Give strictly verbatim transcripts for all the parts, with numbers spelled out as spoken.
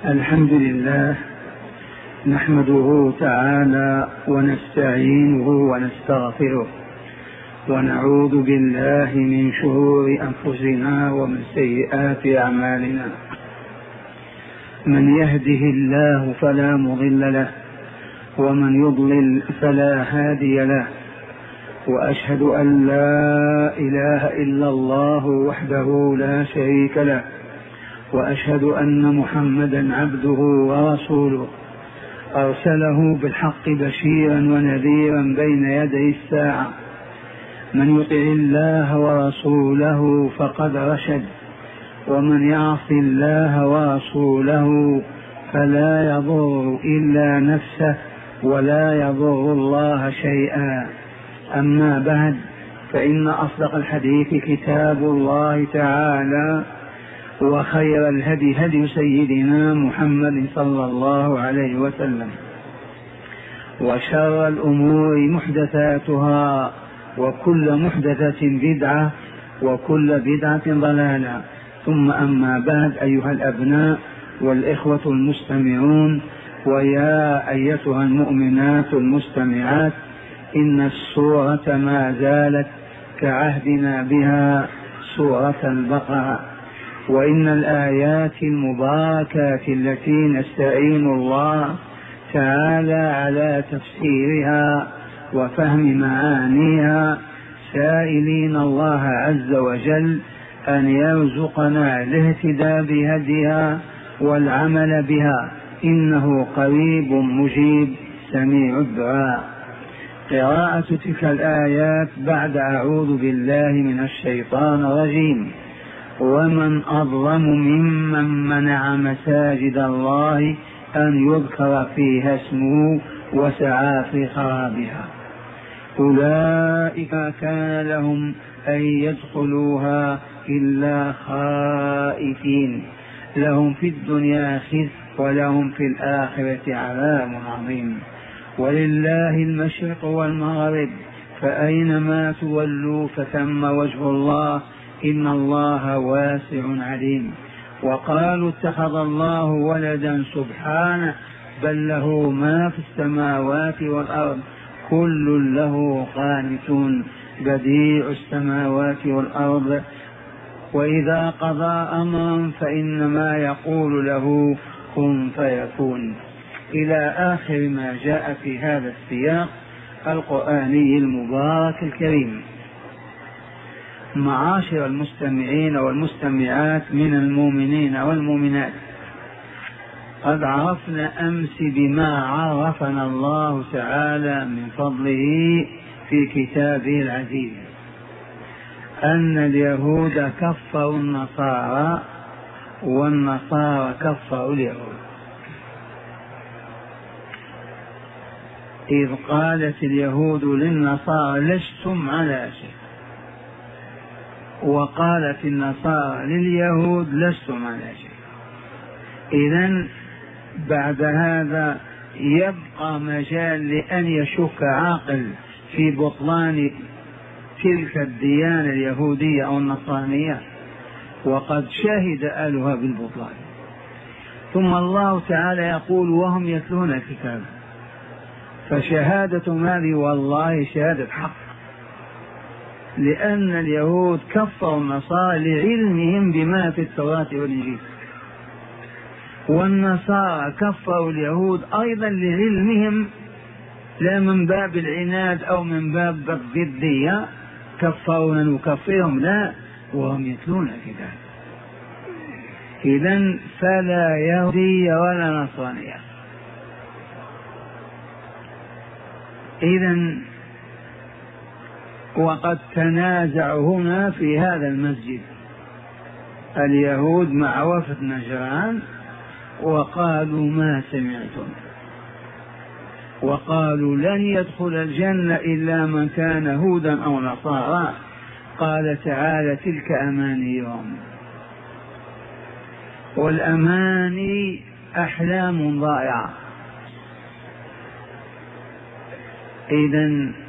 الحمد لله نحمده تعالى ونستعينه ونستغفره ونعوذ بالله من شرور أنفسنا ومن سيئات أعمالنا. من يهده الله فلا مضل له ومن يضلل فلا هادي له، وأشهد أن لا إله إلا الله وحده لا شريك له، وأشهد أن محمدا عبده ورسوله أرسله بالحق بشيرا ونذيرا بين يدي الساعة. من يطع الله ورسوله فقد رشد، ومن يعص الله ورسوله فلا يضر إلا نفسه ولا يضر الله شيئا. أما بعد، فإن أصدق الحديث كتاب الله تعالى، وخير الهدي هدي سيدنا محمد صلى الله عليه وسلم، وشر الأمور محدثاتها، وكل محدثة بدعة، وكل بدعة ضلالة. ثم أما بعد، أيها الأبناء والإخوة المستمعون، ويا أيتها المؤمنات المستمعات، إن السورة ما زالت كعهدنا بها سورة البقرة، وإن الآيات المباركات التي نستعين الله تعالى على تفسيرها وفهم معانيها، سائلين الله عز وجل أن يرزقنا الاهتداء بهديها والعمل بها، إنه قريب مجيب سميع الدعاء. قراءة تلك الآيات بعد أعوذ بالله من الشيطان الرجيم: ومن أظلم ممن منع مساجد الله أن يذكر فيها اسمه وسعى في خرابها، أولئك كان لهم أن يدخلوها إلا خائفين، لهم في الدنيا خزي ولهم في الآخرة عذاب عظيم. ولله المشرق والمغرب، فأينما تولوا فثم وجه الله، إن الله واسع عليم. وقالوا اتخذ الله ولدا سبحانه، بل له ما في السماوات والأرض، كل له قانتون، بديع السماوات والأرض، وإذا قضى أمرا فإنما يقول له كن فيكون، إلى آخر ما جاء في هذا السياق القرآني المبارك الكريم. معاشر المستمعين والمستمعات من المؤمنين والمؤمنات، قد عرفنا أمس بما عرفنا الله تعالى من فضله في كتابه العزيز أن اليهود كفروا النصارى والنصارى كفروا اليهود، إذ قالت اليهود للنصارى لستم على شيء، وقالت النصارى لليهود لستم على شيء. إذن بعد هذا يبقى مجال لأن يشك عاقل في بطلان تلك الديانة اليهودية أو النصرانية، وقد شهد أهلها بالبطلان. ثم الله تعالى يقول وهم يتلون الكتاب، فشهادة هذه والله شهادة حق، لأن اليهود كفروا النصارى لعلمهم بما في التوراة والإنجيل، والنصارى كفروا اليهود أيضا لعلمهم، لا من باب العناد أو من باب الضدية كفروا نكفرهم، لا، وهم يتلون الكتاب. إذن فلا يهودية ولا نصرانية. إذن وقد تنازعوا هنا في هذا المسجد اليهود مع وفد نجران، وقالوا ما سمعتم، وقالوا لن يدخل الجنة إلا من كان هودا أو نصارى. قال تعالى تلك أمانيهم، والأماني أحلام ضائعة. إذن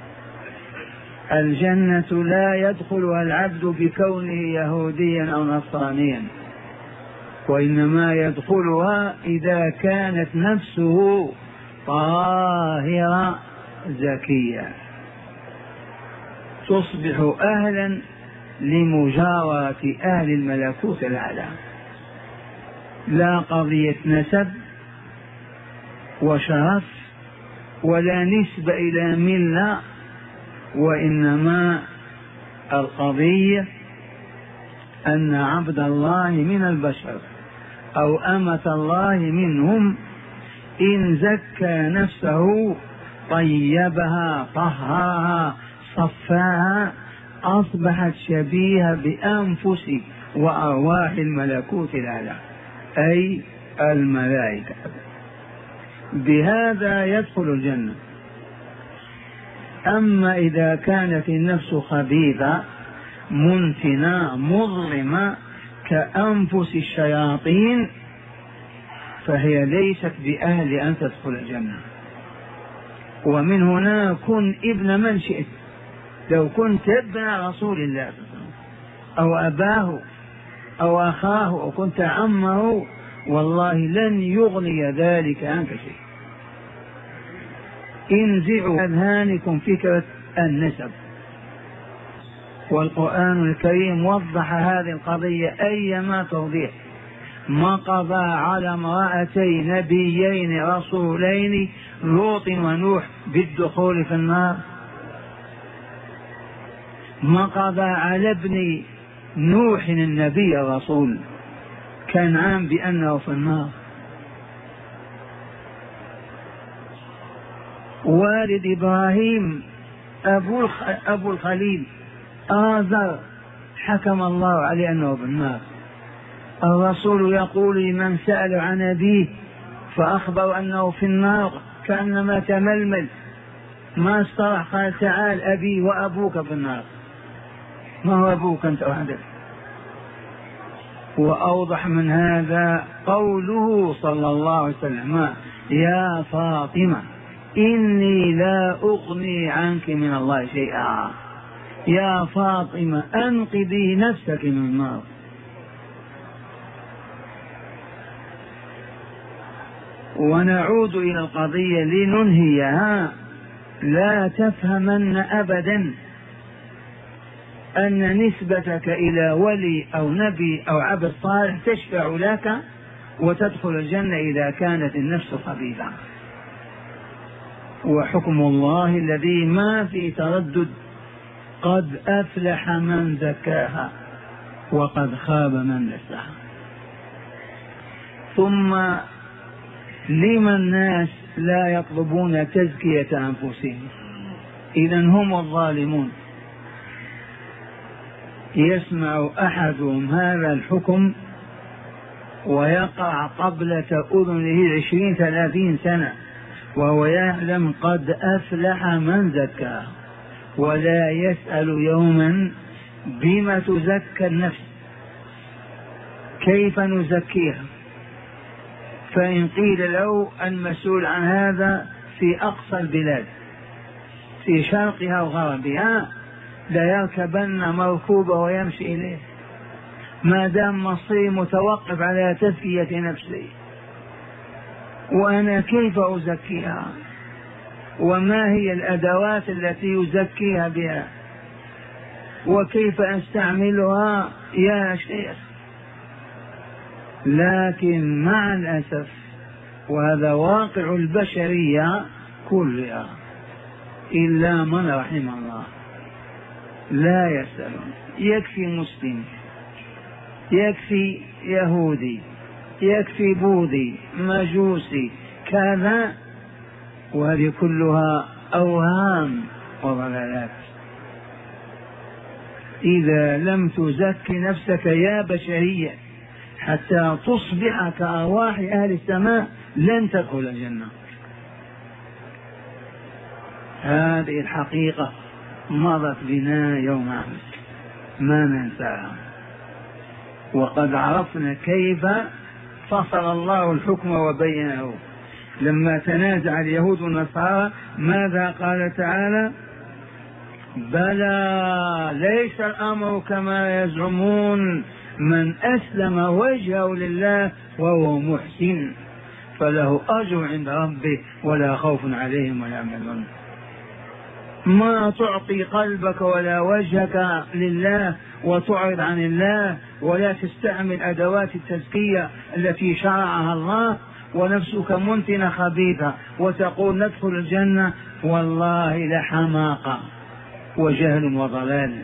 الجنة لا يدخلها العبد بكونه يهوديا أو نصرانيا، وإنما يدخلها إذا كانت نفسه طاهرة زكية، تصبح أهلا لمجاورة أهل الملكوت الأعلى. لا قضية نسب وشرف ولا نسبة إلى ملة، وإنما القضية أن عبد الله من البشر أو أمة الله منهم إن زكى نفسه طيبها طهرها صفاها أصبحت شبيهة بأنفس وأرواح الملكوت الأعلى أي الملائكة، بهذا يدخل الجنة. أما إذا كانت النفس خبيثة منتنة مظلمة كأنفس الشياطين فهي ليست بأهل أن تدخل الجنة. ومن هنا كن ابن من شئت، لو كنت ابن رسول الله أو أباه أو أخاه أو كنت عمه والله لن يغني ذلك عنك شيء. انزعوا أذهانكم فكرة النسب، والقرآن الكريم وضح هذه القضية أيما توضيح. ما قضى على امرأتي نبيين رسولين لوط ونوح بالدخول في النار؟ ما قضى على ابن نوح النبي الرسول كنعان بأنه في النار؟ والد إبراهيم أبو أبو الخليل آزر حكم الله عليه أنه في النار. الرسول يقول لمن سأل عن أبيه فأخبر أنه في النار كأنما تململ ما استرح، قال تعال أبي وأبوك في النار. ما هو أبوك أنت وحدك؟ وأوضح من هذا قوله صلى الله عليه وسلم يا فاطمة إني لا أغني عنك من الله شيئا، يا فاطمة أنقذي نفسك من النار. ونعود إلى القضية لننهيها. لا تفهمن أبدا أن نسبتك إلى ولي أو نبي أو عبد صالح تشفع لك وتدخل الجنة إذا كانت النفس خبيثة. وحكم الله الذي ما في تردد قد أفلح من زكاها وقد خاب من دساها. ثم لما الناس لا يطلبون تزكية أنفسهم؟ إذن هم الظالمون. يسمع أحدهم هذا الحكم ويقع قبلة أذنه عشرين ثلاثين سنة وهو يعلم قد أفلح من زكاه، ولا يسأل يوما بما تزكى النفس، كيف نزكيها؟ فإن قيل له المسؤول عن هذا في أقصى البلاد في شرقها وغربها لا يركبن مركوبة ويمشي إليه ما دام مصيري متوقف على تزكية نفسي. وأنا كيف أزكيها؟ وما هي الأدوات التي يزكيها بها؟ وكيف أستعملها يا شيخ؟ لكن مع الأسف وهذا واقع البشرية كلها إلا من رحم الله لا يسألون. يكفي مسلم، يكفي يهودي، يكفي بوذي مجوسي كذا، وهذه كلها أوهام وضلالات. إذا لم تزكي نفسك يا بشرية حتى تصبح كأرواح أهل السماء لن تدخل الجنة. هذه الحقيقة مضت بنا يوم أمس ما ننساها. وقد عرفنا كيف فصل الله الحكم وبينه لما تنازع اليهود والنصارى. ماذا قال تعالى؟ بلى ليس الأمر كما يزعمون من أسلم وجهه لله وهو محسن فله أجر عند ربه ولا خوف عليهم ولا يحزنون. ما تعطي قلبك ولا وجهك لله وتعرض عن الله ولا تستعمل أدوات التزكية التي شرعها الله ونفسك منتنة خبيثة وتقول ندخل الجنة، والله لحماقة وجهل وضلال.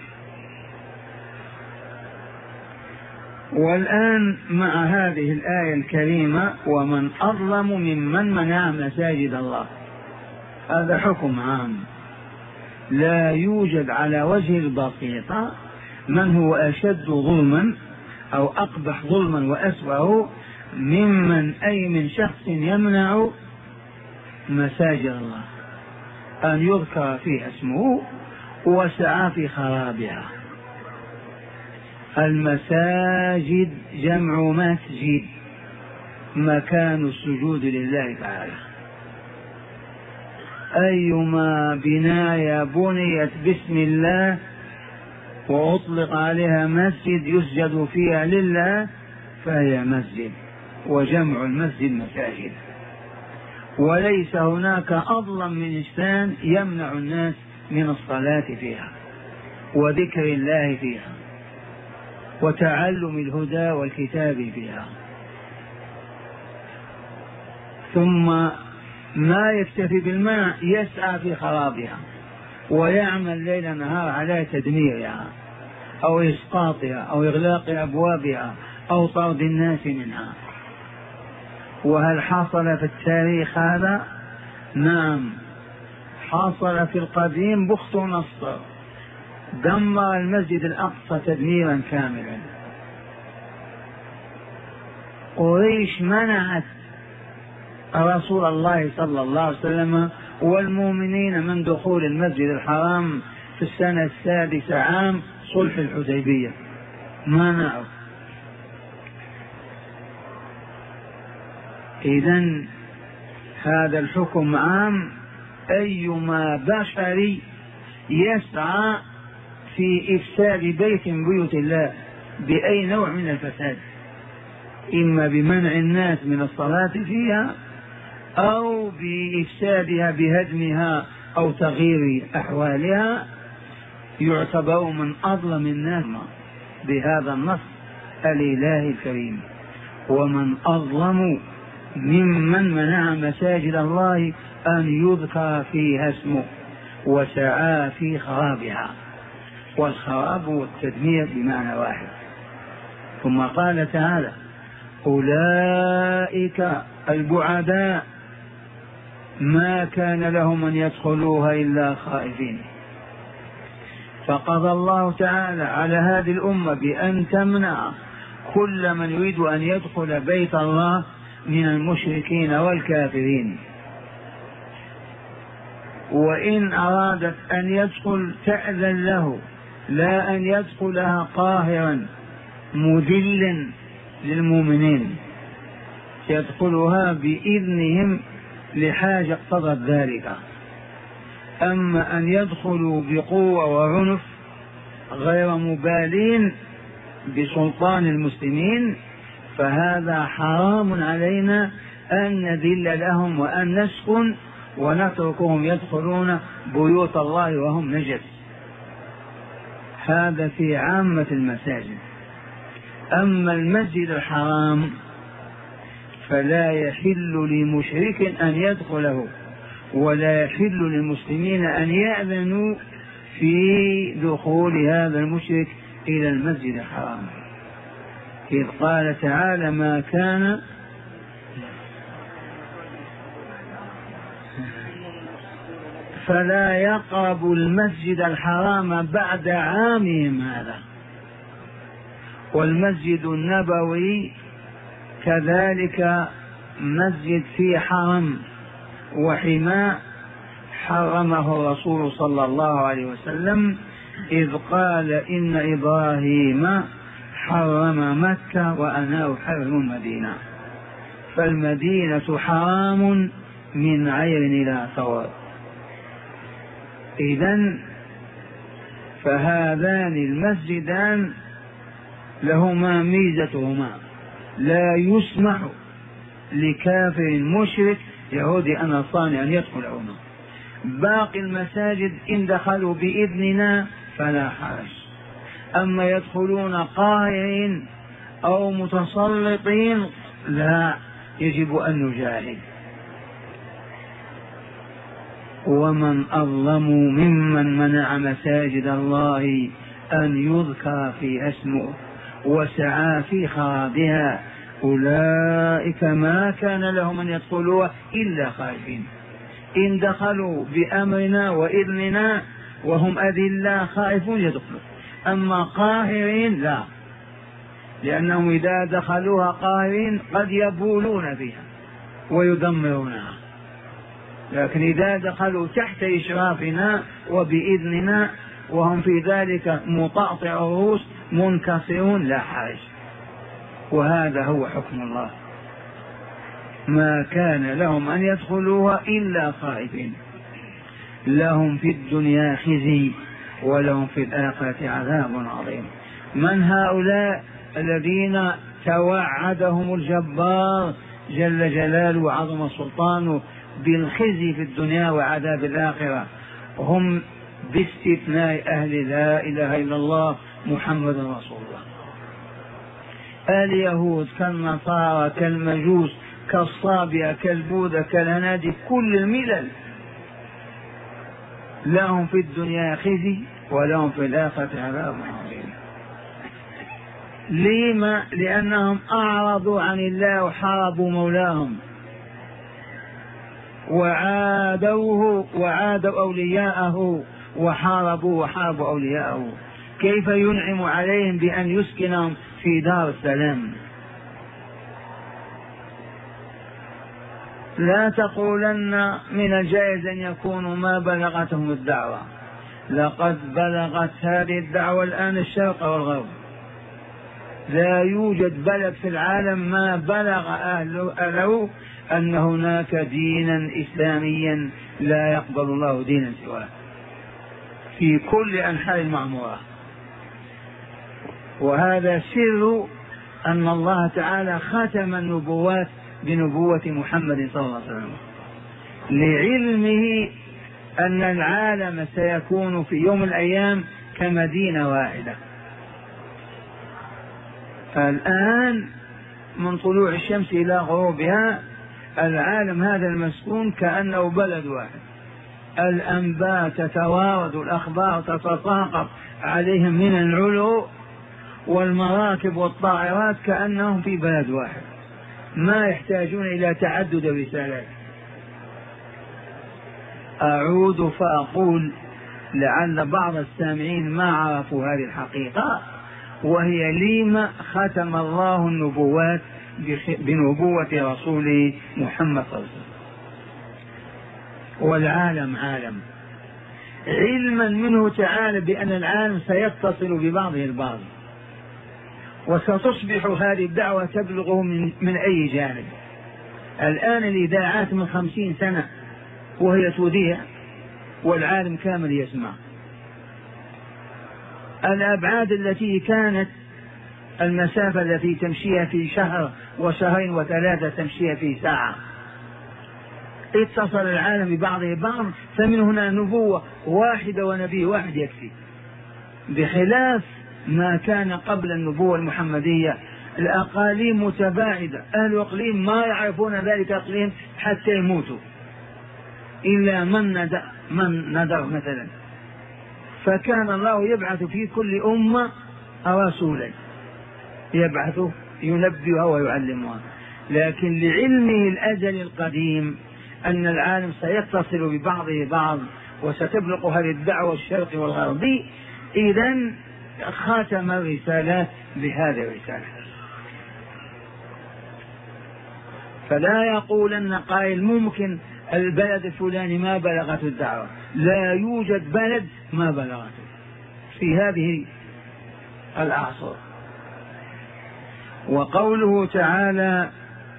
والآن مع هذه الآية الكريمة ومن أظلم ممن منع مساجد الله، هذا حكم عام، لا يوجد على وجه البسيطة من هو أشد ظلما أو أقبح ظلما وأسوأ ممن أي من شخص يمنع مساجد الله أن يذكر فيها اسمه وسعى في خرابها. المساجد جمع مسجد، مكان السجود لله تعالى. أيما بناية بنيت باسم الله وأطلق عليها مسجد يسجد فيها لله فهي مسجد، وجمع المسجد مساجد. وليس هناك أظلم من إنسان يمنع الناس من الصلاة فيها وذكر الله فيها وتعلم الهدى والكتاب فيها. ثم ما يكتفي بالمنع، يسعى في خرابها ويعمل ليل نهار على تدميرها أو إسقاطها أو إغلاق أبوابها أو طرد الناس منها. وهل حصل في التاريخ هذا؟ نعم، حصل في القديم. بخت نصر دمر المسجد الأقصى تدميرا كاملا. قريش منعت رسول الله صلى الله عليه وسلم والمؤمنين من دخول المسجد الحرام في السنة السادسة عام صلح الحديبية، منعوا. إذن هذا الحكم عام، أيما بشري يسعى في إفساد بيت من بيوت الله بأي نوع من الفساد، إما بمنع الناس من الصلاة فيها أو بإفسادها بهدمها أو تغيير أحوالها، يعتبر من أظلم الناس بهذا النص الإلهي الكريم. ومن أظلم ممن منع مساجد الله أن يذكر فيها اسمه وسعى في خرابها، والخراب والتدمير بمعنى واحد. ثم قال تعالى: أولئك البعداء ما كان لهم أن يدخلوها إلا خائفين. فقضى الله تعالى على هذه الأمة بأن تمنع كل من يريد أن يدخل بيت الله من المشركين والكافرين، وإن أرادت أن يدخل تأذن له، لا أن يدخلها قاهرا مذلا للمؤمنين، يدخلها بإذنهم لحاجة اقتضت ذلك. أما أن يدخلوا بقوة وعنف غير مبالين بسلطان المسلمين فهذا حرام علينا أن نذل لهم وأن نسكن ونتركهم يدخلون بيوت الله وهم نجس. هذا في عامة المساجد. أما المسجد الحرام فلا يحل لمشرك أن يدخله، ولا يحل للمسلمين أن يأذنوا في دخول هذا المشرك إلى المسجد الحرام، إذ قال تعالى: ما كان فلا يقربوا المسجد الحرام بعد عامهم هذا. والمسجد النبوي كذلك مسجد في حرم وحماء حرمه الرسول صلى الله عليه وسلم، إذ قال: إن إبراهيم حرم مكة وأنا أحرم المدينة. فالمدينة حرام من عير إلى ثور. إذن فهذان المسجدان لهما ميزتهما، لا يسمح لكافر مشرك يهودي أو نصراني أن يدخلهما. باقي المساجد إن دخلوا بإذننا فلا حرج، أما يدخلون قاهرين أو متسلطين لا، يجب أن نجاهد. ومن أظلم ممن منع مساجد الله أن يذكر فيها اسمه وسعى في خرابها، أولئك ما كان لهم أن يدخلوها إلا خائفين. إن دخلوا بأمرنا وإذننا وهم أذلاء خائفون يدخلوا، أما قاهرين لا، لأنهم إذا دخلوها قاهرين قد يبولون فيها ويدمرونها، لكن إذا دخلوا تحت إشرافنا وبإذننا وهم في ذلك مطاطئ الرؤوس منكسرون لا حرج. وهذا هو حكم الله، ما كان لهم أن يدخلوها إلا خائفين، لهم في الدنيا خزي ولهم في الآخرة عذاب عظيم. من هؤلاء الذين توعدهم الجبار جل جلاله وعظم سلطانه بالخزي في الدنيا وعذاب الآخرة؟ هم باستثناء أهل لا إله إلا الله محمد رسول الله. اليهود كالنصارى كالمجوس كالصابئة كالبوذا كالهنادي كل الملل لهم في الدنيا خزي ولهم في الآخرة عذاب عظيم. لما؟ لأنهم أعرضوا عن الله وحاربوا مولاهم وعادوه وعادوا أولياءه وحاربوا وحاربوا أولياءه. كيف ينعم عليهم بأن يسكنهم في دار السلام؟ لا تقولن من الجائز أن يكونوا ما بلغتهم الدعوة، لقد بلغت هذه الدعوة الآن الشرق والغرب، لا يوجد بلد في العالم ما بلغ أهله أن هناك دينا إسلاميا لا يقبل الله دينا سواه في كل أنحاء المعمورة. وهذا سر أن الله تعالى ختم النبوات بنبوة محمد صلى الله عليه وسلم، لعلمه أن العالم سيكون في يوم من الأيام كمدينة واحدة. فالآن من طلوع الشمس إلى غروبها العالم هذا المسكون كأنه بلد واحد، الأنباء تتوارد، الأخبار تتساقط عليهم من العلو، والمراكب والطائرات كأنهم في بلد واحد، ما يحتاجون إلى تعدد الرسالات. أعود فأقول لعل بعض السامعين ما عرفوا هذه الحقيقة، وهي لما ختم الله النبوات بنبوة رسوله محمد صلى الله عليه وسلم. والعالم عالم، علما منه تعالى بأن العالم سيتصل ببعضه البعض، وستصبح هذه الدعوة تبلغه من, من أي جانب. الآن الإذاعات من خمسين سنة وهي تذيع والعالم كامل يسمع. الأبعاد التي كانت المسافة التي تمشيها في شهر وشهرين وثلاثة تمشيها في ساعة، اتصل العالم ببعضه بعض، فمن هنا نبوة واحدة ونبي واحد يكفي، بخلاف ما كان قبل النبوة المحمدية. الأقاليم متباعدة، أهل الإقليم ما يعرفون ذلك الإقليم حتى يموتوا إلا من ندر, من ندر مثلا، فكان الله يبعث في كل أمة رسولا يبعث ينبئها ويعلمها. لكن لعلمه الأزل القديم أن العالم سيتصل ببعضه بعض وستبلغ هذه الدعوة الشرقي والغربي، إذن خاتم الرسالات بهذه الرسالة. فلا يقولن قائل ممكن البلد الفلاني ما بلغت الدعوة، لا يوجد بلد ما بلغته في هذه الأعصار. وقوله تعالى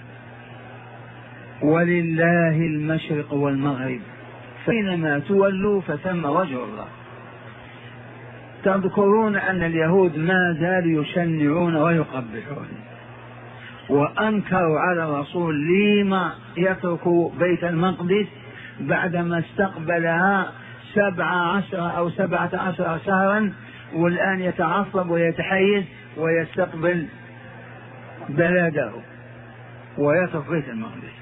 ولله المشرق والمغرب فإنما تولوا فثم وجه الله. تذكرون أن اليهود ما زالوا يشنعون ويقبحون، وأنكروا على الرسول لما يترك بيت المقدس بعدما استقبلها سبع عشر أو سبعة عشر شهرا، والآن يتعصب ويتحيز ويستقبل بلده ويترك بيت المقدس.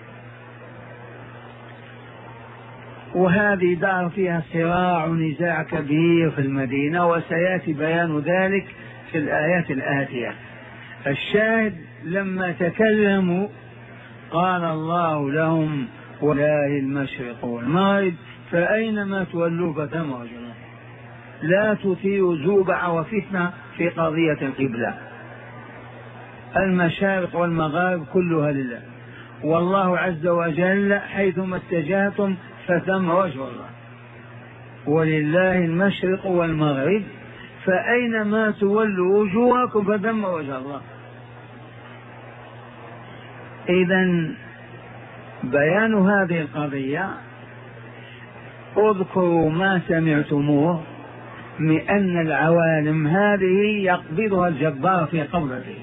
وهذه دار فيها صراع ونزاع كبير في المدينة، وسيأتي بيان ذلك في الآيات الآتية. الشاهد لما تكلموا قال الله لهم ولله المشرق والمغرب فأينما تولوا فثم وجه الله. لا تثيروا زوبع وفتنة في قضية القبلة، المشارق والمغارب كلها لله، والله عز وجل حيثما اتجهتم فثم وجه الله، ولله المشرق والمغرب فأينما تولوا وجوهكم فثم وجه الله. إذن بيان هذه القضية اذكروا ما سمعتموه من أن العوالم هذه يقبضها الجبار في قبضته،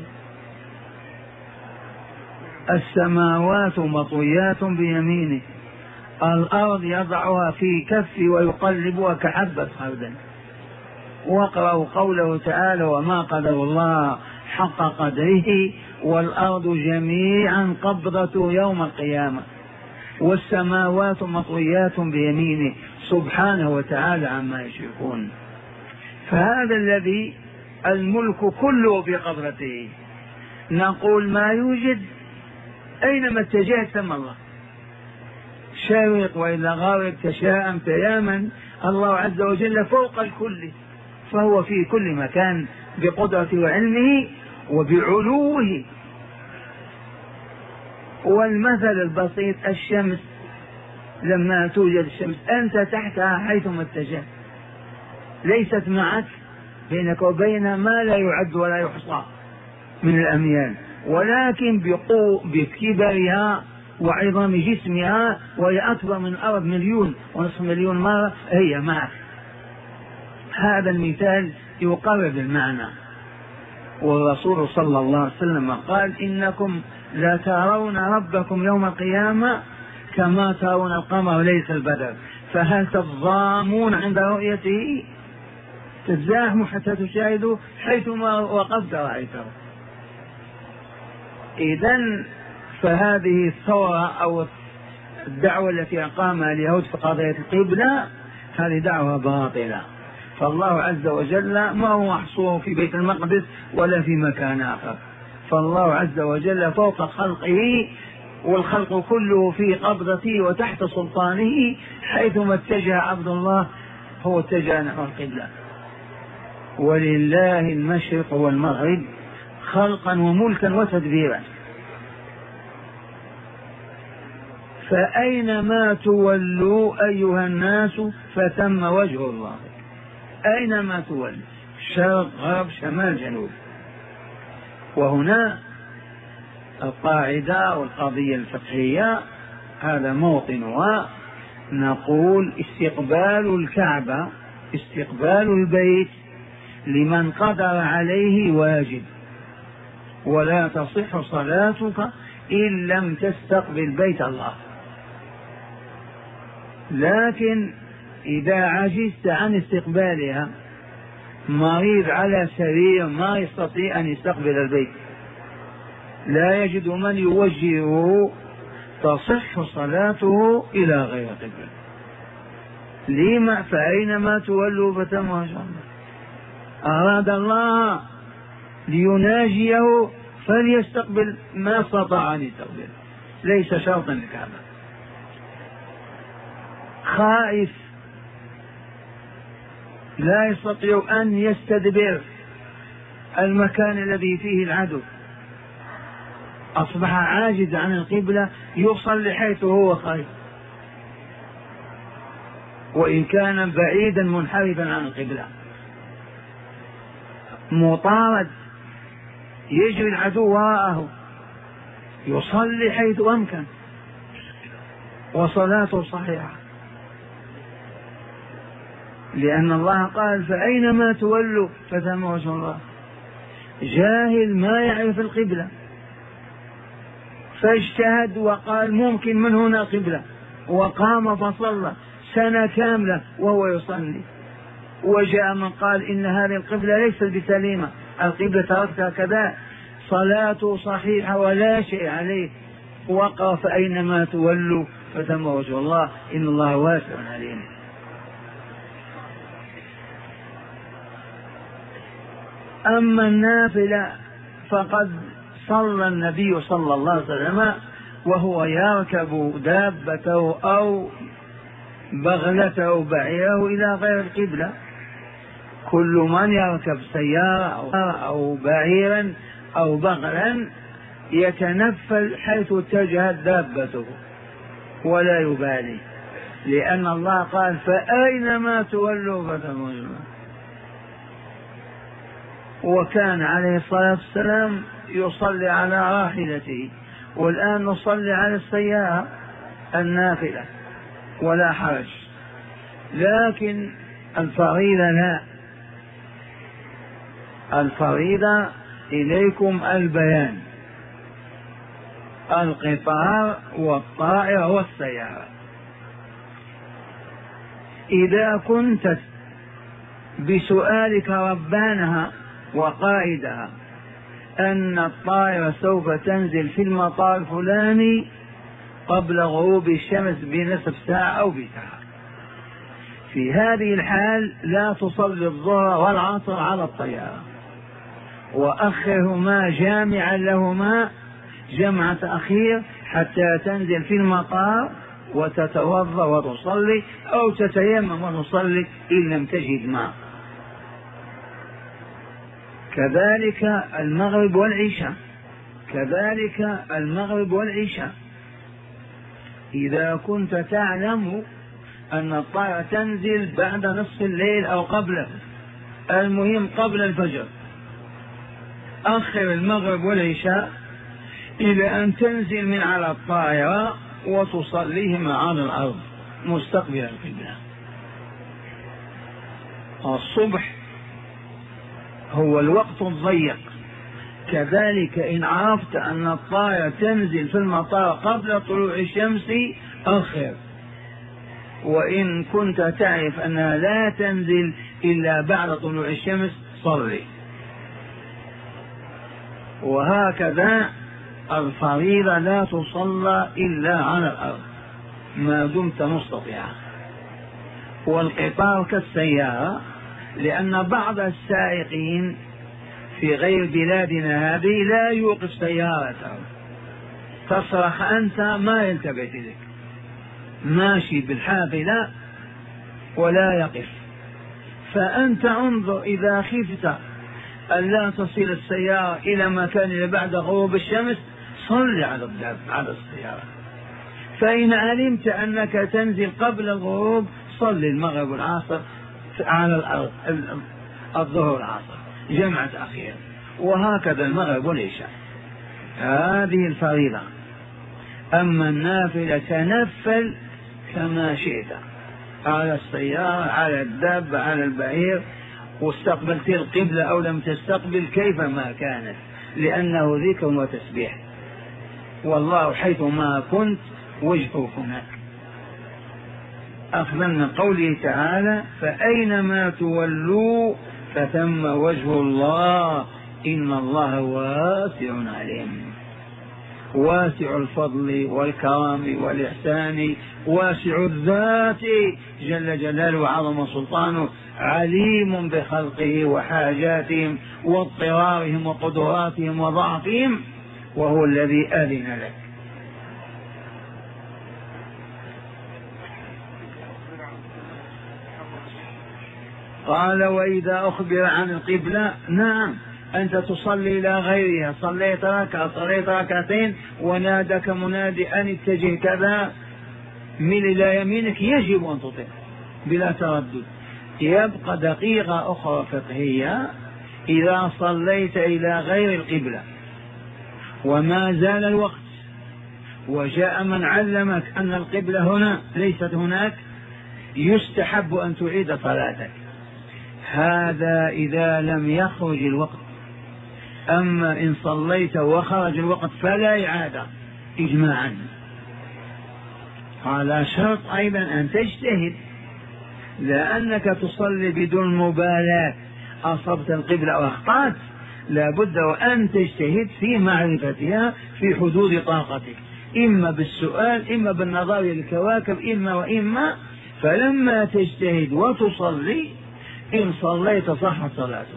السماوات مطويات بيمينه، الأرض يضعها في كفه ويقلبها كحبة خردل. واقرأوا قوله تعالى وما قدر الله حق قدره والأرض جميعا قبضته يوم القيامة والسماوات مطويات بيمينه سبحانه وتعالى عما يشركون. فهذا الذي الملك كله بقبضته. نقول ما يوجد أينما اتجهت ثم الله، شارق وإلا غارب تشاءم تياما، الله عز وجل فوق الكل، فهو في كل مكان بقدرته وعلمه وبعلوه. والمثل البسيط الشمس لما توجد الشمس أنت تحتها حيثما اتجهت، ليست معك، بينك وبينها ما لا يعد ولا يحصى من الأميال، ولكن بقوة بكبرها وعظم جسمها وهي أكبر من الأرض مليون ونصف مليون مرة هي معك. هذا المثال يقرب المعنى. والرسول صلى الله عليه وسلم قال إنكم لا ترون ربكم يوم القيامة كما ترون القمر ليس البدر، فهل تضامون عند رؤيته؟ تزاحموا حتى تشاهدوا حيثما وقفت رأيته. إذن فهذه الثورة أو الدعوة التي أقامها اليهود في قضية القبلة هذه دعوة باطلة، فالله عز وجل ما هو محصور في بيت المقدس ولا في مكان آخر، فالله عز وجل فوق خلقه والخلق كله في قبضته وتحت سلطانه، حيثما اتجه عبد الله هو اتجه نحو القبلة. ولله المشرق والمغرب خلقا وملكا وتدبيرا، فأينما تولوا أيها الناس فثم وجه الله. أينما تولوا، شرق غرب شمال جنوب. وهنا القاعدة والقضية الفقهية هذا موطنها، نقول استقبال الكعبة استقبال البيت لمن قدر عليه واجب، ولا تصح صلاتك إن لم تستقبل بيت الله. لكن إذا عجزت عن استقبالها، مريض على سرير ما يستطيع أن يستقبل البيت، لا يجد من يوجهه، تصح صلاته إلى غير قبلة. لما؟ فأينما تولوا فثم وجه الله. أراد الله ليناجيه فليستقبل ما استطاع أن يستقبل، ليس شرطا للكعبة. خائف لا يستطيع أن يستدبر المكان الذي فيه العدو، أصبح عاجز عن القبلة، يصلي حيث هو خائف وإن كان بعيدا منحرفا عن القبلة، مطارد يجري العدو وراءه، يصلي حيث أمكن وصلاته صحيحة. لأن الله قال فأينما تولوا فثم وجه الله. جاهل ما يعرف القبلة فاجتهد وقال ممكن من هنا قبلة، وقام فصلى سنة كاملة وهو يصلي، وجاء من قال إن هذه القبلة ليست بسليمة، القبلة تركتها كذا، صلاته صحيحة ولا شيء عليه، وقف أينما تولوا فثم وجه الله إن الله واسع عليم. أما النافلة فقد صلى النبي صلى الله عليه وسلم وهو يركب دابته أو بغلته أو بعيره إلى غير القبلة. كل من يركب سيارة أو بعيرا أو بغلا يتنفل حيث اتجهت دابته ولا يبالي، لأن الله قال فأينما تولوا فثم وجه الله. وكان عليه الصلاة والسلام يصلي على راحلته، والآن نصلي على السيارة النافلة ولا حرج، لكن الفريضة لا، الفريضة إليكم البيان، القطار والطائرة والسيارة. إذا كنت بسؤالك ربانها وقائدها أن الطائرة سوف تنزل في المطار الفلاني قبل غروب الشمس بنصف ساعة أو بساعة، في هذه الحال لا تصلي الظهر والعصر على الطيارة، وأخرهما جامعا لهما جمع تأخير حتى تنزل في المطار وتتوضأ وتصلي، أو تتيمم وتصلي إن لم تجد ماء. كذلك المغرب والعشاء، كذلك المغرب والعشاء إذا كنت تعلم أن الطائرة تنزل بعد نصف الليل أو قبله، المهم قبل الفجر، أخر المغرب والعشاء إلى أن تنزل من على الطائرة وتصليهما على الأرض مستقبل القبلة. الصبح هو الوقت الضيق، كذلك إن عرفت أن الطائرة تنزل في المطار قبل طلوع الشمس أخر، وإن كنت تعرف أنها لا تنزل إلا بعد طلوع الشمس صلي. وهكذا الفريضة لا تصلى إلا على الأرض ما دمت مستطيعا، والقطار كالسيارة، لأن بعض السائقين في غير بلادنا هذه لا يوقف سيارته، تصرخ أنت ما ينتبه إليك، ماشي بالحافلة ولا يقف، فأنت انظر إذا خفت أن لا تصل السيارة إلى مكان بعد غروب الشمس صل على الدابة على السيارة، فإن علمت أنك تنزل قبل الغروب صل المغرب والعصر على الأرض، الظهر والعصر جمع تأخير، وهكذا المغرب والعشاء. هذه الفريضة. أما النافلة تنفل كما شئت على السيارة، على الدابة، على البعير، واستقبلت القبلة أو لم تستقبل كيفما كانت، لأنه ذكر وتسبيح، والله حيثما كنت وجهه هناك. أخذا من قوله تعالى فأينما تولوا فثم وجه الله إن الله واسع عليم، واسع الفضل والكرم والإحسان، واسع الذات جل جلاله وعظم سلطانه، عليم بخلقه وحاجاتهم واضطرارهم وقدراتهم وضعفهم، وهو الذي أذن لك. قال وإذا أخبر عن القبلة نعم، أنت تصلي إلى غيرها، صليت ركعة صليت ركعتين ونادك منادي أن اتجه كذا مل إلى يمينك، يجب أن تطيع بلا تردد. يبقى دقيقة أخرى فقهية، إذا صليت إلى غير القبلة وما زال الوقت وجاء من علمك أن القبلة هنا ليست هناك، يستحب أن تعيد صلاتك. هذا إذا لم يخرج الوقت. أما إن صليت وخرج الوقت فلا إعادة إجماعا. على شرط أيضا أن تجتهد، لأنك تصلي بدون مبالاة، أصبت القبلة أو أخطأت لابد وأن تجتهد في معرفتها في حدود طاقتك، إما بالسؤال إما بالنظر إلى الكواكب إما وإما. فلما تجتهد وتصلي إن صليت صحت صلاتك.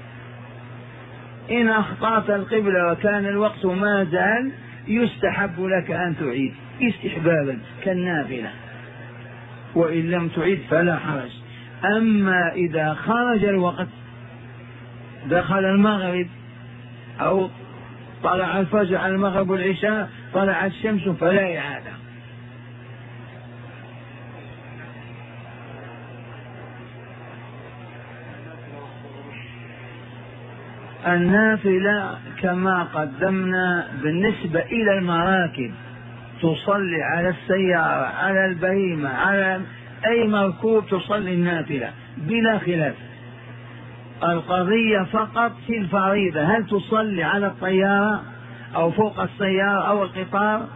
إن أخطأت القبلة وكان الوقت ما زال يستحب لك أن تعيد استحبابا كالنافلة، وإن لم تعيد فلا حرج. أما إذا خرج الوقت، دخل المغرب أو طلع الفجر على المغرب والعشاء طلعت الشمس فلا إعادة. النافلة كما قدمنا بالنسبة إلى المراكب تصلي على السيارة على البهيمة على أي مركوب تصلي النافلة بلا خلاف. القضية فقط في الفريضة، هل تصلي على الطيارة أو فوق السيارة أو القطار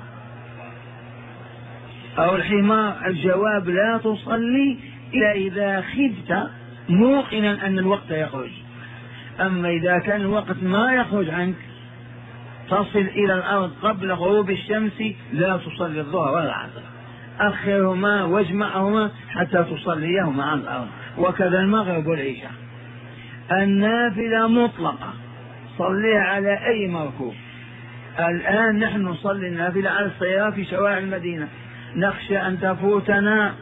أو الحمار؟ الجواب لا تصلي إلا إذا خفت موقنا أن الوقت يخرج. أما إذا كان الوقت ما يخرج عنك تصل إلى الأرض قبل غروب الشمس لا تصلي الظهر ولا العصر، أخرهما واجمعهما حتى تصليهما على الأرض، وكذا المغرب والعشاء. النافلة مطلقة صليها على أي مركوب. الآن نحن نصلي النافلة على السيارة في شوارع المدينة، نخشى أن تفوتنا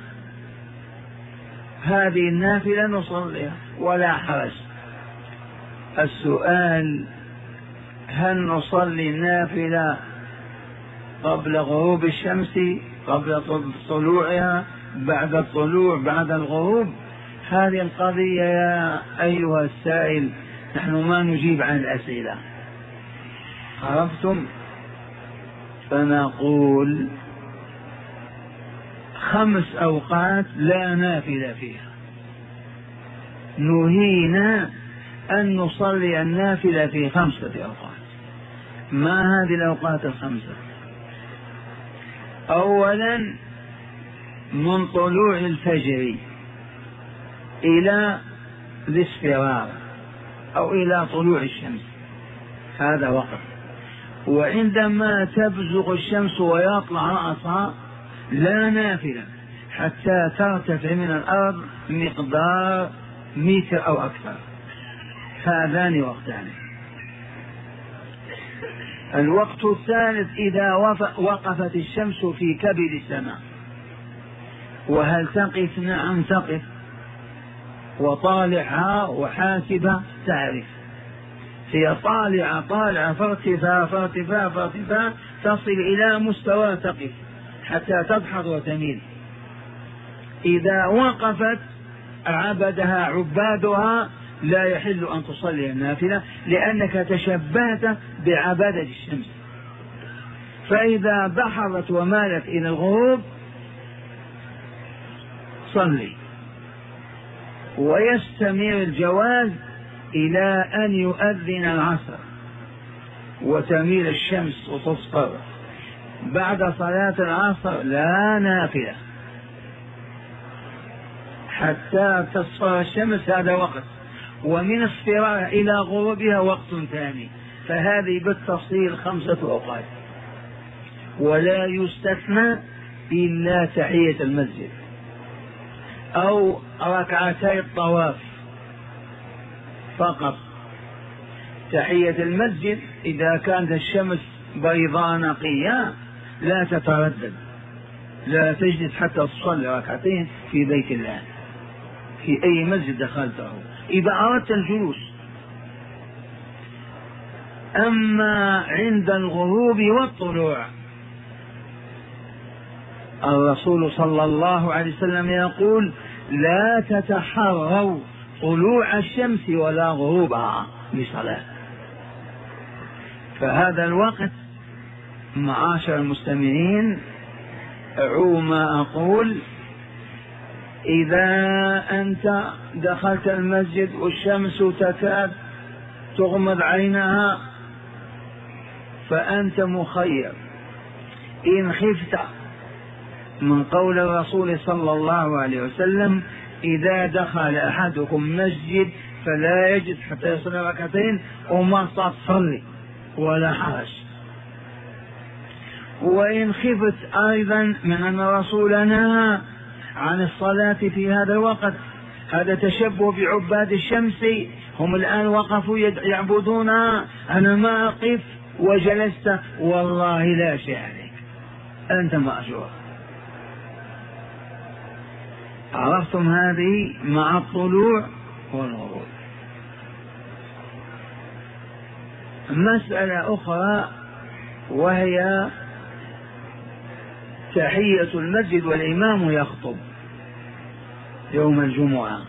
هذه النافلة نصليها ولا حرج. السؤال: هل نصلي النافلة قبل غروب الشمس، قبل طلوعها، بعد الطلوع، بعد الغروب؟ هذه القضية يا أيها السائل نحن ما نجيب عن الأسئلة، عرفتم؟ فنقول خمس أوقات لا نافلة فيها، نهينا أن نصلي النافلة في خمسة أوقات. ما هذه الأوقات الخمسة؟ أولا من طلوع الفجر إلى الاصفرار أو إلى طلوع الشمس، هذا وقت. وعندما تبزغ الشمس ويطلع رأسها لا نافلة حتى ترتفع من الأرض مقدار متر أو أكثر، هذان وقتان. الوقت الثالث إذا وقفت الشمس في كبد السماء. وهل تقف؟ نعم تقف، وطالعها وحاسبها تعرف، هي طالعة طالعة فارتفاع فارتفاع فارتفاع تصل إلى مستوى تقف حتى تدحض وتميل. إذا وقفت عبدها عبادها لا يحل أن تصلي النافلة، لأنك تشبهت بعبادة الشمس. فإذا دحضت ومالت إلى الغروب صلي. ويستمر الجواز إلى أن يؤذن العصر وتميل الشمس وتصفر. بعد صلاة العصر لا نافلة حتى تصفر الشمس، هذا وقت. ومن اصفرارها إلى غروبها وقت ثاني. فهذه بالتفصيل خمسة أوقات. ولا يستثنى إلا تحية المسجد أو ركعتي الطواف فقط. تحية المسجد إذا كانت الشمس بيضاء نقية لا تتردد، لا تجلس حتى تصلي ركعتين في بيت الله في أي مسجد دخلته إذا أردت الجلوس. أما عند الغروب والطلوع الرسول صلى الله عليه وسلم يقول: لا تتحروا طلوع الشمس ولا غروبها لصلاة. فهذا الوقت معاشر المستمعين، أعو ما أقول، إذا أنت دخلت المسجد والشمس تكاد تغمض عينها فأنت مخير. إن خفت من قول الرسول صلى الله عليه وسلم إذا دخل أحدكم مسجد فلا يجد حتى يصلي ركعتين وما تصلي ولا حرج. وإن خفت أيضا من أن الرسول نهى عن الصلاة في هذا الوقت، هذا تشبه بعباد الشمس، هم الآن وقفوا يعبدونها، أنا ما أقف وجلست والله لا شيء عليك، أنت مأجور. عرفتم هذه مع الطلوع والغروب. مسألة أخرى وهي تحية المسجد والإمام يخطب يوم الجمعة.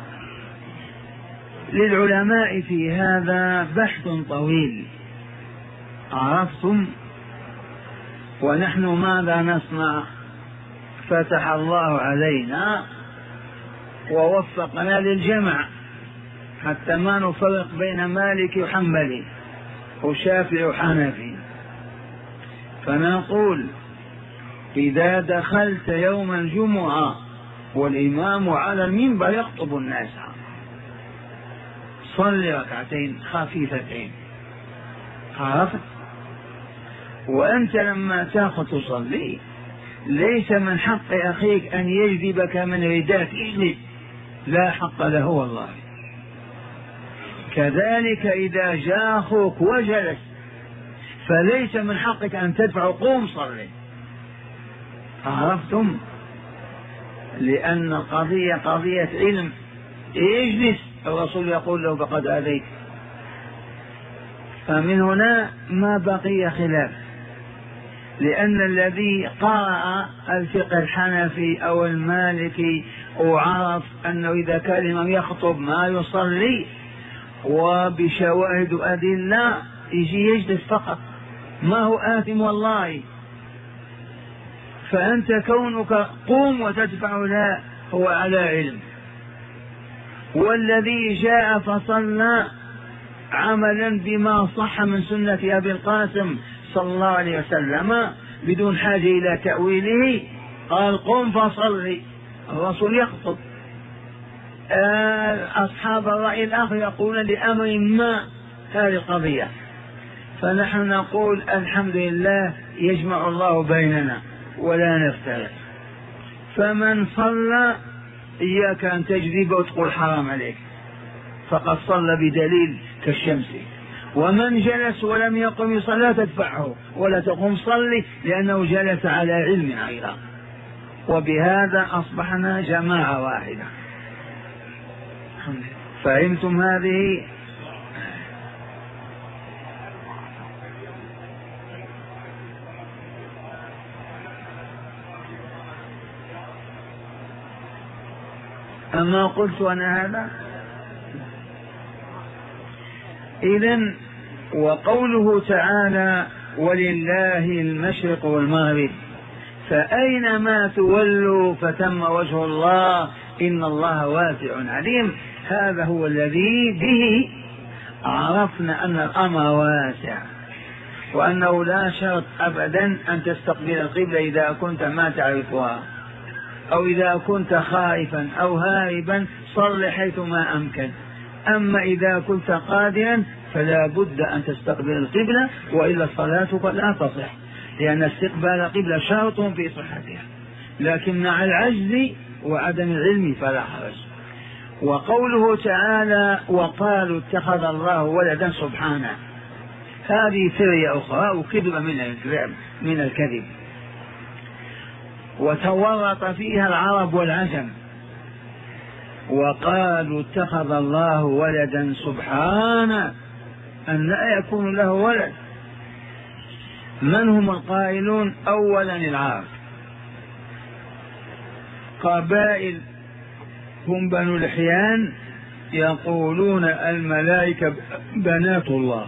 للعلماء في هذا بحث طويل، عرفتم؟ ونحن ماذا نصنع؟ فتح الله علينا ووفقنا للجمع حتى ما نفرق بين مالك وحنبلي وشافعي وحنفي، فنقول إذا دخلت يوم الجمعة والإمام على المنبر يخطب الناس صل ركعتين خفيفتين، عرفت؟ وأنت لما تأخذ تصلي ليس من حق أخيك أن يجذبك من رداك اجلس، لا حق له والله. كذلك إذا جاء أخوك وجلس فليس من حقك أن تدفع قوم صلي، عرفتم؟ لأن القضية قضية علم، اجلس، الرسول يقول له فقد آذيت. فمن هنا ما بقي خلاف، لأن الذي قرأ الفقه الحنفي أو المالكي وعرف أنه إذا كان الإمام يخطب ما يصلي وبشواهد أدلة يجي يجلس فقط، ما هو آثم والله. فأنت كونك قوم وتدفع لا هو على علم، والذي جاء فصلى عملا بما صح من سنة أبي القاسم صلى الله عليه وسلم بدون حاجة إلى تأويله قال قم فصلي، الرسول يخطب. أصحاب الرأي الآخر يقولون لأمر ما هذه القضية، فنحن نقول الحمد لله يجمع الله بيننا ولا نفترق. فمن صلى إياك أن تجذب وتقول حرام عليك، فقد صلى بدليل كالشمس. ومن جلس ولم يقم يصلي لا تدفعه ولا تقوم صلي، لأنه جلس على علم أيضا. وبهذا أصبحنا جماعة واحدة. فهمتم هذه؟ أما قلت أنا هذا. إذن وقوله تعالى ولله المشرق والمغرب فأينما تولوا فتم وجه الله إن الله واسع عليم، هذا هو الذي به عرفنا أن الأمر واسع، وأنه لا شرط أبدا أن تستقبل القبلة إذا كنت ما تعرفها، أو إذا كنت خائفا أو هاربا صل حيثما أمكن. أما إذا كنت قادرا فلا بد أن تستقبل القبلة، وإلا صلاتك لا تصح، لأن استقبال القبلة شرط في صحتها، لكن مع العجز وعدم العلم فلا حرج. وقوله تعالى وقالوا اتخذ الله ولدا سبحانه، هذه فرية أخرى وكذبة من الكذب من الكذب وتورط فيها العرب والعجم. وقالوا اتخذ الله ولدا سبحانه أن لا يكون له ولد. من هم القائلون؟ أولا العرب، قبائل هم بنو الحيان يقولون الملائكة بنات الله.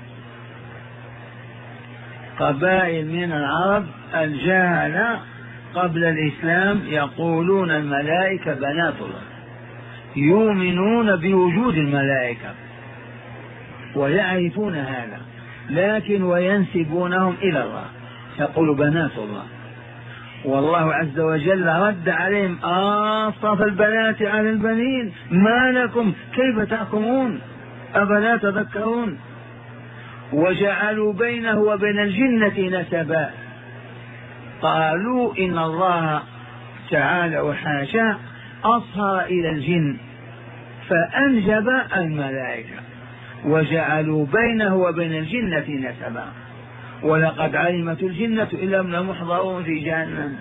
قبائل من العرب الجهلة قبل الإسلام يقولون الملائكة بنات الله، يؤمنون بوجود الملائكة ويعرفون هذا، لكن وينسبونهم إلى الله، يقول بنات الله. والله عز وجل رد عليهم: أصطفى البنات على البنين ما لكم كيف تحكمون أفلا تذكرون. وجعلوا بينه وبين الجنة نسبا، قالوا إن الله تعالى وحاشا أصهر إلى الجن فأنجب الملائكة، وجعلوا بينه وبين الجنة نسبا، ولقد علمت الجنة إلا من المحضرون في جهنم.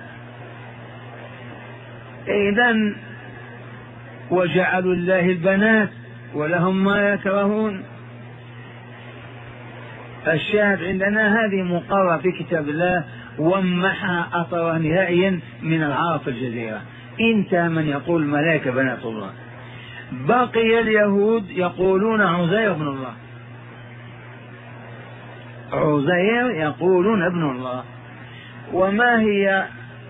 إذن وجعلوا الله البنات ولهم ما يكرهون. الشاهد عندنا هذه مقررة في كتاب الله، ومحى أثرها نهائيا من العرب في الجزيرة. انتهى من يقول الملائكة بنات الله. بقي اليهود يقولون عزير ابن الله، عزير يقولون ابن الله. وما هي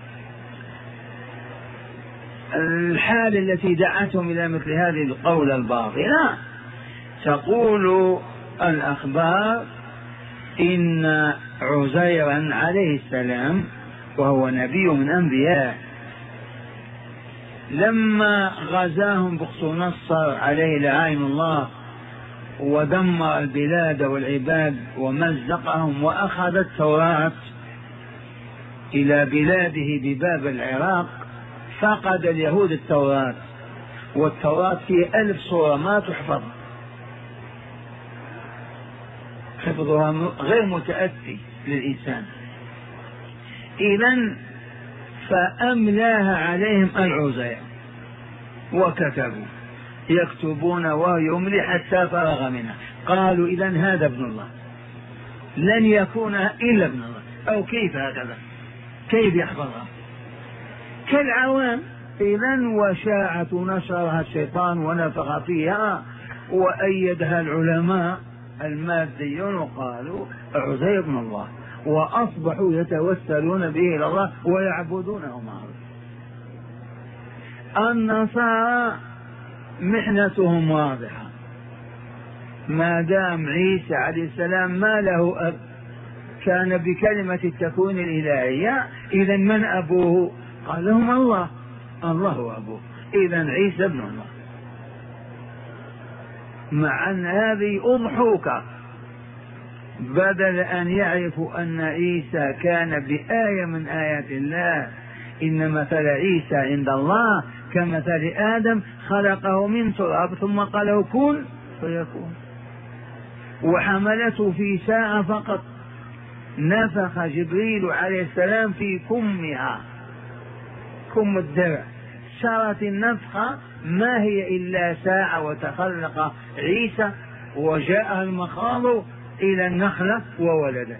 الحال التي دعتهم إلى مثل هذه القول الباطلة؟ تقول الأخبار إن عزيرا عليه السلام وهو نبي من أنبياء لما غزاهم بختنصر عليه لعين الله ودمر البلاد والعباد ومزقهم وأخذ التوراة إلى بلاده بباب العراق، فقد اليهود التوراة، والتوراة في ألف سورة ما تحفظ، حفظها غير متأتي للإنسان. إذن فأملاها عليهم العزير وكتبوا، يكتبون ويملي حتى فرغ منها. قالوا إذن هذا ابن الله، لن يكون إلا ابن الله، أو كيف هكذا، كيف يحفظها كالعوام. إذن وشاعت نشرها الشيطان ونفخ فيها وأيدها العلماء الماديون وقالوا عزير ابن الله، وأصبحوا يتوسلون به إلى الله ويعبدونه معه. النصارى محنتهم واضحة، ما دام عيسى عليه السلام ما له أب، كان بكلمة التكوين الإلهية، إذا من أبوه؟ قال لهم الله، الله هو أبوه، إذا عيسى ابن الله. مع أن هذه أضحوكة، بدل أن يعرفوا أن عيسى كان بآية من آيات الله، إن مثل عيسى عند الله كمثل آدم خلقه من تراب ثم قال له كن فيكون، وحملته في ساعة فقط، نفخ جبريل عليه السلام في كمها، كم الدرع، سرت النفخة ما هي إلا ساعة وتخلق عيسى، وجاء المخاض إلى النخلة وولدت،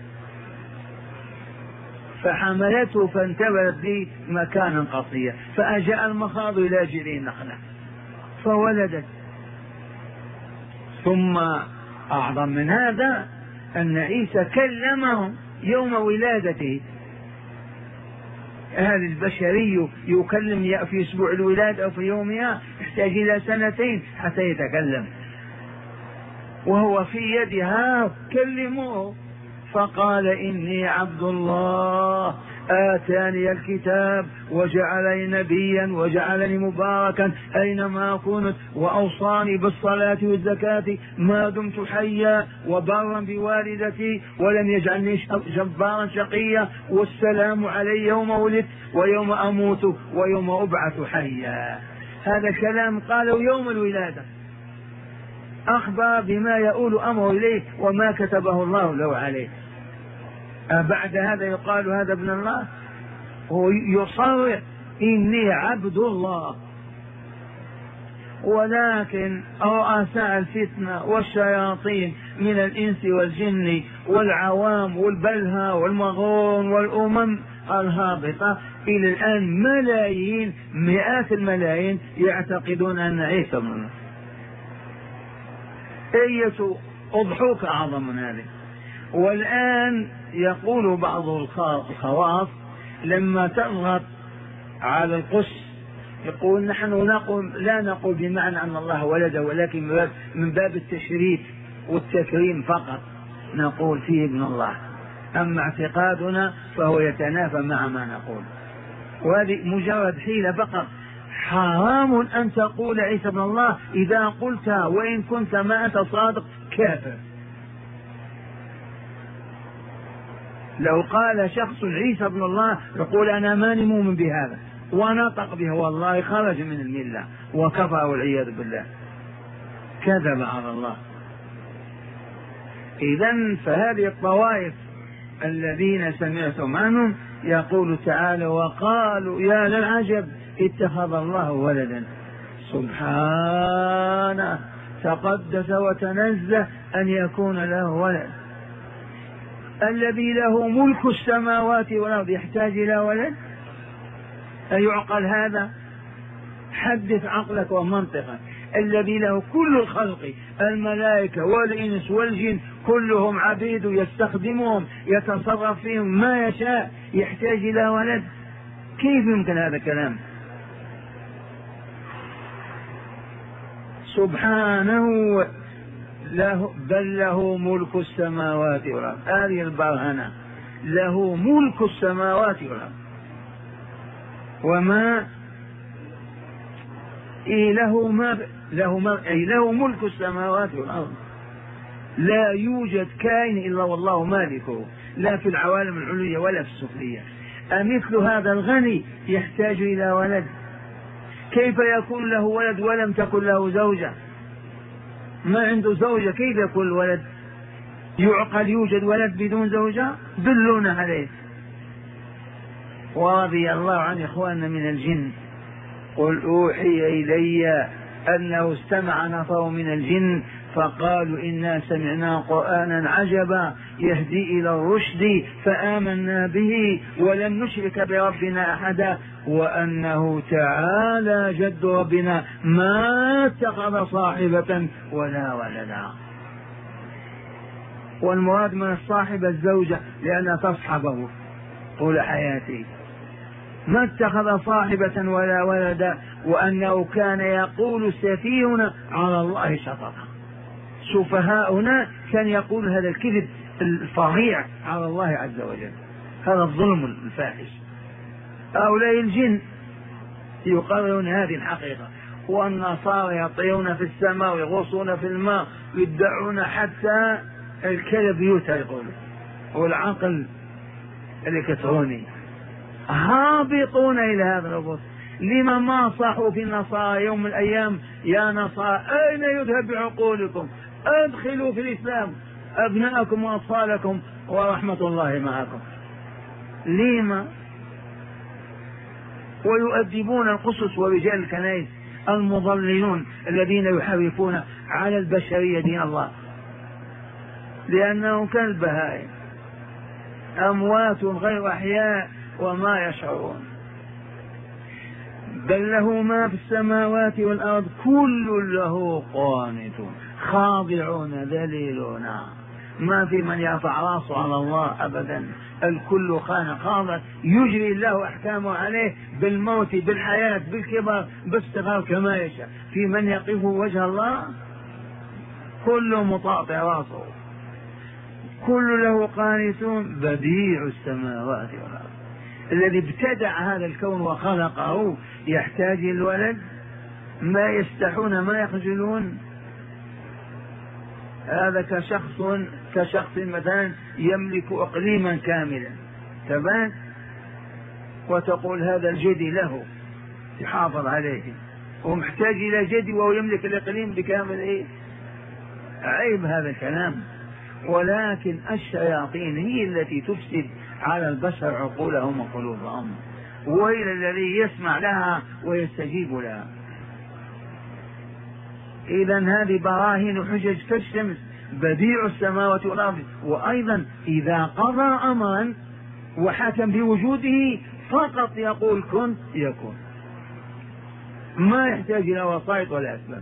فحملته فانتبذت به مكانا قصيا، فأجاء المخاض إلى جذع النخلة فولدت. ثم أعظم من هذا أن عيسى كلمهم يوم ولادته. هذا البشري يكلم في أسبوع الولادة أو في يومها يحتاج إلى سنتين حتى يتكلم، وهو في يدها كلموه، فقال إني عبد الله آتاني الكتاب وجعلني نبيا وجعلني مباركا أينما كنت وأوصاني بالصلاة والزكاة ما دمت حيا وبرا بوالدتي ولم يجعلني جبارا شقيا والسلام علي يوم ولدت ويوم أموت ويوم أبعث حيا. هذا كلام قاله يوم الولادة، أخبر بما يؤول أمره إليه وما كتبه الله له عليه. بعد هذا يقال هذا ابن الله؟ هو يصرح إني عبد الله. ولكن رؤساء الفتنة والشياطين من الإنس والجن والعوام والبلهى والمغون والأمم الهابطة إلى الآن ملايين مئات الملايين يعتقدون أن عيسى ابن الله. أية أضحوك أعظم من هذه. والآن يقول بعض الخواص لما تضغط على القس يقول نحن نقول لا نقول بمعنى أن الله ولد، ولكن من باب التشريف والتكريم فقط نقول فيه ابن الله، أما اعتقادنا فهو يتنافى مع ما نقول، وهذه مجرد حيلة فقط. حرام أن تقول عيسى ابن الله، إذا قلت وإن كنت ما أنت صادق كافر. لو قال شخص عيسى ابن الله يقول أنا ماني مؤمن بهذا ونطق به، والله خرج من الملة وكفر والعياذ بالله، كذب على الله. إذن فهذه الطوائف الذين سمعتم عنهم يقول تعالى وقالوا يا للعجب اتخذ الله ولدا، سبحانه تقدس وتنزه أن يكون له ولد. الذي له ملك السماوات والأرض يحتاج إلى ولد؟ أيعقل هذا؟ حدث عقلك ومنطقك. الذي له كل الخلق، الملائكة والإنس والجن كلهم عبيد يستخدمهم يتصرف فيهم ما يشاء، يحتاج إلى ولد؟ كيف يمكن هذا الكلام؟ سبحانه له بل له ملك السماوات والأرض. هذه البرهنة، له ملك السماوات والأرض وما إيه له ما له ما أي له ملك السماوات والأرض، لا يوجد كائن إلا والله مالكه، لا في العوالم العليا ولا في السفلية. أمثل هذا الغني يحتاج إلى ولد؟ كيف يكون له ولد ولم تكن له زوجة؟ ما عنده زوجة كيف يكون ولد؟ يعقل يوجد ولد بدون زوجة؟ دلونا عليه. ورضي الله عن إخواننا من الجن قل أوحي إلي أنه استمع نفر من الجن فقالوا إنا سمعنا قرآنا عجبا يهدي إلى الرشد فآمنا به ولن نشرك بربنا أحدا وأنه تعالى جد ربنا ما اتخذ صاحبة ولا ولدا. والمراد من الصاحبة الزوجة لأنها تصحبه طول حياته، ما اتخذ صاحبة ولا ولدا، وأنه كان يقول سفيهنا على الله شططا. سفهاؤنا كان يقول هذا الكذب الفظيع على الله عز وجل، هذا الظلم الفاحش. هؤلاء الجن يقررون هذه الحقيقة، والنصارى يطيرون في السماء ويغوصون في الماء ويدعون حتى الكلب يوتى يقول، والعقل الإلكتروني، هابطون إلى هذا الغوص. لما ما صحوا في النصارى يوم من الأيام يا نصارى أين يذهب بعقولكم؟ أدخلوا في الإسلام أبناءكم وأطفالكم ورحمة الله معكم. لما؟ ويؤدبون القسس ورجال الكنائس المضللون الذين يحرفون على البشرية دين الله، لأنهم كالبهائم أموات غير أحياء وما يشعرون. بل له ما في السماوات والأرض كل له قانتون خاضعون ذليلون، ما في من يرفع راسه على الله أبدا، الكل خان خاضع يجري الله أحكامه عليه بالموت بالحياة بالكبر باستغفار كما يشاء. في من يقف وجه الله كل مطاطع راسه، كل له قانتون بديع السماوات والأرض. الذي ابتدع هذا الكون وخلقه يحتاج الولد؟ ما يستحون ما يخجلون. هذا كشخص كشخص مثلا يملك اقليما كاملا تمام، وتقول هذا الجدي له يحافظ عليه ومحتاج الى جدي وهو يملك الاقليم بكامل. ايه عيب هذا الكلام. ولكن الشياطين هي التي تفسد على البشر عقولهم وقلوبهم، وإلى الذي يسمع لها ويستجيب لها. إذن هذه براهين حجج كالشمس بديع السماوات والأرض. وأيضا إذا قضى أمرا وحكم بوجوده فقط يقول كن يكون، ما يحتاج إلى وسائط ولا أسباب،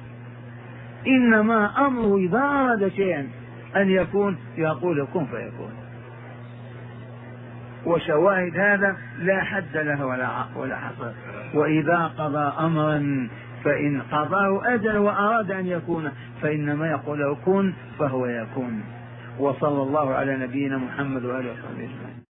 إنما أمره إذا أراد شيئا أن يكون يقول كن فيكون. وشواهد هذا لا حد له ولا ولا حصر. وإذا قضى أمرا فإن قضاه أجل وأراد أن يكون فإنما يقول له كن فهو يكون. وصلى الله على نبينا محمد وآله وصحبه وسلم.